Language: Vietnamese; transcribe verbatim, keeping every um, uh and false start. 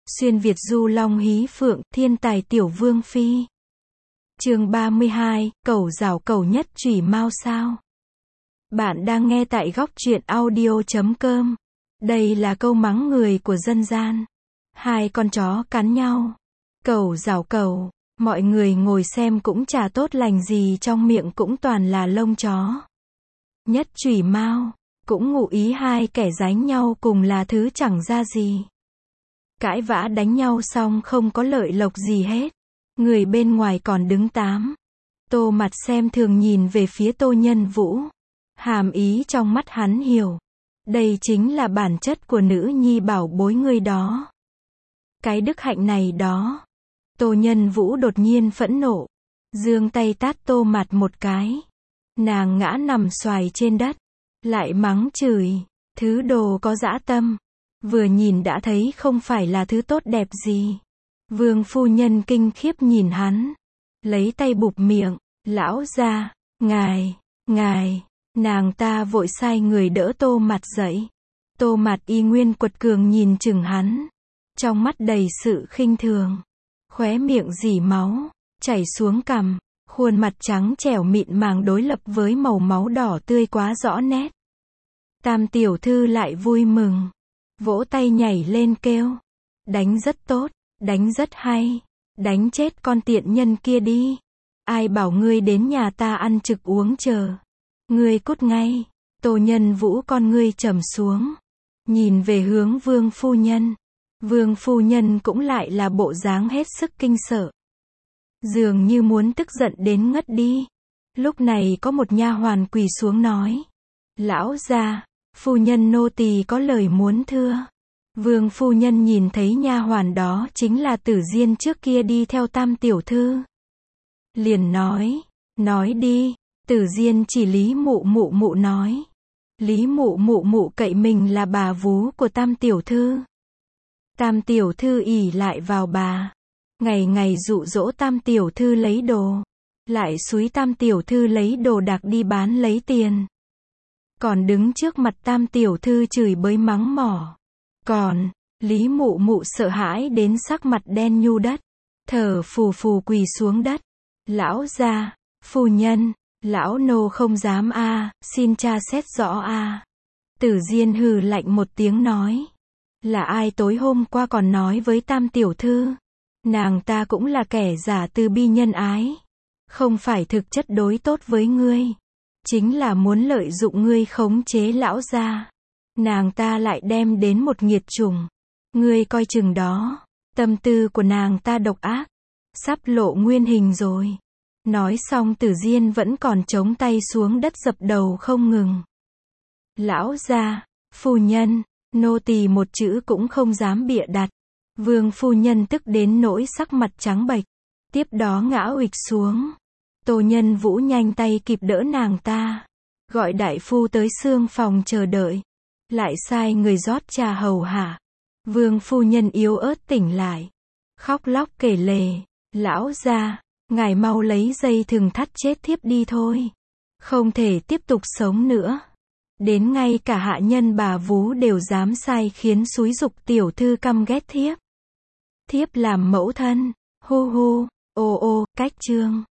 Xuyên Việt du long hí phượng, thiên tài tiểu vương phi. Chương ba mươi hai, cẩu rảo cẩu nhất chủy mao sao. Bạn đang nghe tại góc truyện audio chấm com. Đây là câu mắng người của dân gian. Hai con chó cắn nhau. Cẩu rảo cẩu, mọi người ngồi xem cũng chả tốt lành gì, trong miệng cũng toàn là lông chó. Nhất chủy mao, cũng ngụ ý hai kẻ đánh nhau cùng là thứ chẳng ra gì. Cãi vã đánh nhau xong không có lợi lộc gì hết. Người bên ngoài còn đứng tám. Tô Mặt xem thường nhìn về phía Tô Nhân Vũ. Hàm ý trong mắt hắn hiểu. Đây chính là bản chất của nữ nhi bảo bối người đó. Cái đức hạnh này đó. Tô Nhân Vũ đột nhiên phẫn nộ. Giương tay tát Tô Mặt một cái. Nàng ngã nằm xoài trên đất. Lại mắng chửi. Thứ đồ có dã tâm. Vừa nhìn đã thấy không phải là thứ tốt đẹp gì. Vương phu nhân kinh khiếp nhìn hắn. Lấy tay bụp miệng. Lão gia, ngài, ngài. Nàng ta vội sai người đỡ Tô Mặt dậy. Tô Mặt y nguyên quật cường nhìn chừng hắn. Trong mắt đầy sự khinh thường. Khóe miệng rỉ máu, chảy xuống cằm. Khuôn mặt trắng trẻo mịn màng đối lập với màu máu đỏ tươi quá rõ nét. Tam tiểu thư lại vui mừng. Vỗ tay nhảy lên kêu. Đánh rất tốt, đánh rất hay. Đánh chết con tiện nhân kia đi. Ai bảo ngươi đến nhà ta ăn trực uống chờ. Ngươi cút ngay. Tô Nhân Vũ con ngươi trầm xuống. Nhìn về hướng vương phu nhân. Vương phu nhân cũng lại là bộ dáng hết sức kinh sợ. Dường như muốn tức giận đến ngất đi. Lúc này có một nha hoàn quỳ xuống nói. Lão gia, phu nhân nô tỳ có lời muốn thưa. Vương phu nhân nhìn thấy nha hoàn đó chính là Tử Diên trước kia đi theo Tam tiểu thư. Liền nói, nói đi. Tử Diên chỉ Lý mụ mụ mụ nói. Lý mụ mụ mụ cậy mình là bà vú của Tam tiểu thư. Tam tiểu thư ỷ lại vào bà. Ngày ngày dụ dỗ Tam tiểu thư lấy đồ. Lại xúi Tam tiểu thư lấy đồ đạc đi bán lấy tiền. Còn đứng trước mặt Tam tiểu thư chửi bới mắng mỏ. Còn, Lý mụ mụ sợ hãi đến sắc mặt đen nhu đất. Thở phù phù quỳ xuống đất. Lão gia, phu nhân, lão nô không dám a, à, xin tra xét rõ a. À. Tử Diên hừ lạnh một tiếng nói. Là ai tối hôm qua còn nói với Tam tiểu thư. Nàng ta cũng là kẻ giả từ bi nhân ái. Không phải thực chất đối tốt với ngươi. Chính là muốn lợi dụng ngươi khống chế lão gia. Nàng ta lại đem đến một nghiệt chủng. Ngươi coi chừng đó. Tâm tư của nàng ta độc ác. Sắp lộ nguyên hình rồi. Nói xong Tử Diên vẫn còn chống tay xuống đất dập đầu không ngừng. Lão gia, phu nhân, nô tỳ một chữ cũng không dám bịa đặt. Vương phu nhân tức đến nỗi sắc mặt trắng bệch. Tiếp đó ngã uịch xuống. Tô Nhân Vũ nhanh tay kịp đỡ nàng ta. Gọi đại phu tới xương phòng chờ đợi. Lại sai người rót trà hầu hạ. Vương phu nhân yếu ớt tỉnh lại. Khóc lóc kể lể. Lão gia, ngài mau lấy dây thừng thắt chết thiếp đi thôi. Không thể tiếp tục sống nữa. Đến ngay cả hạ nhân bà vú đều dám sai khiến xúi giục tiểu thư căm ghét thiếp. Thiếp làm mẫu thân. Hu hu, ô ô, cách chương.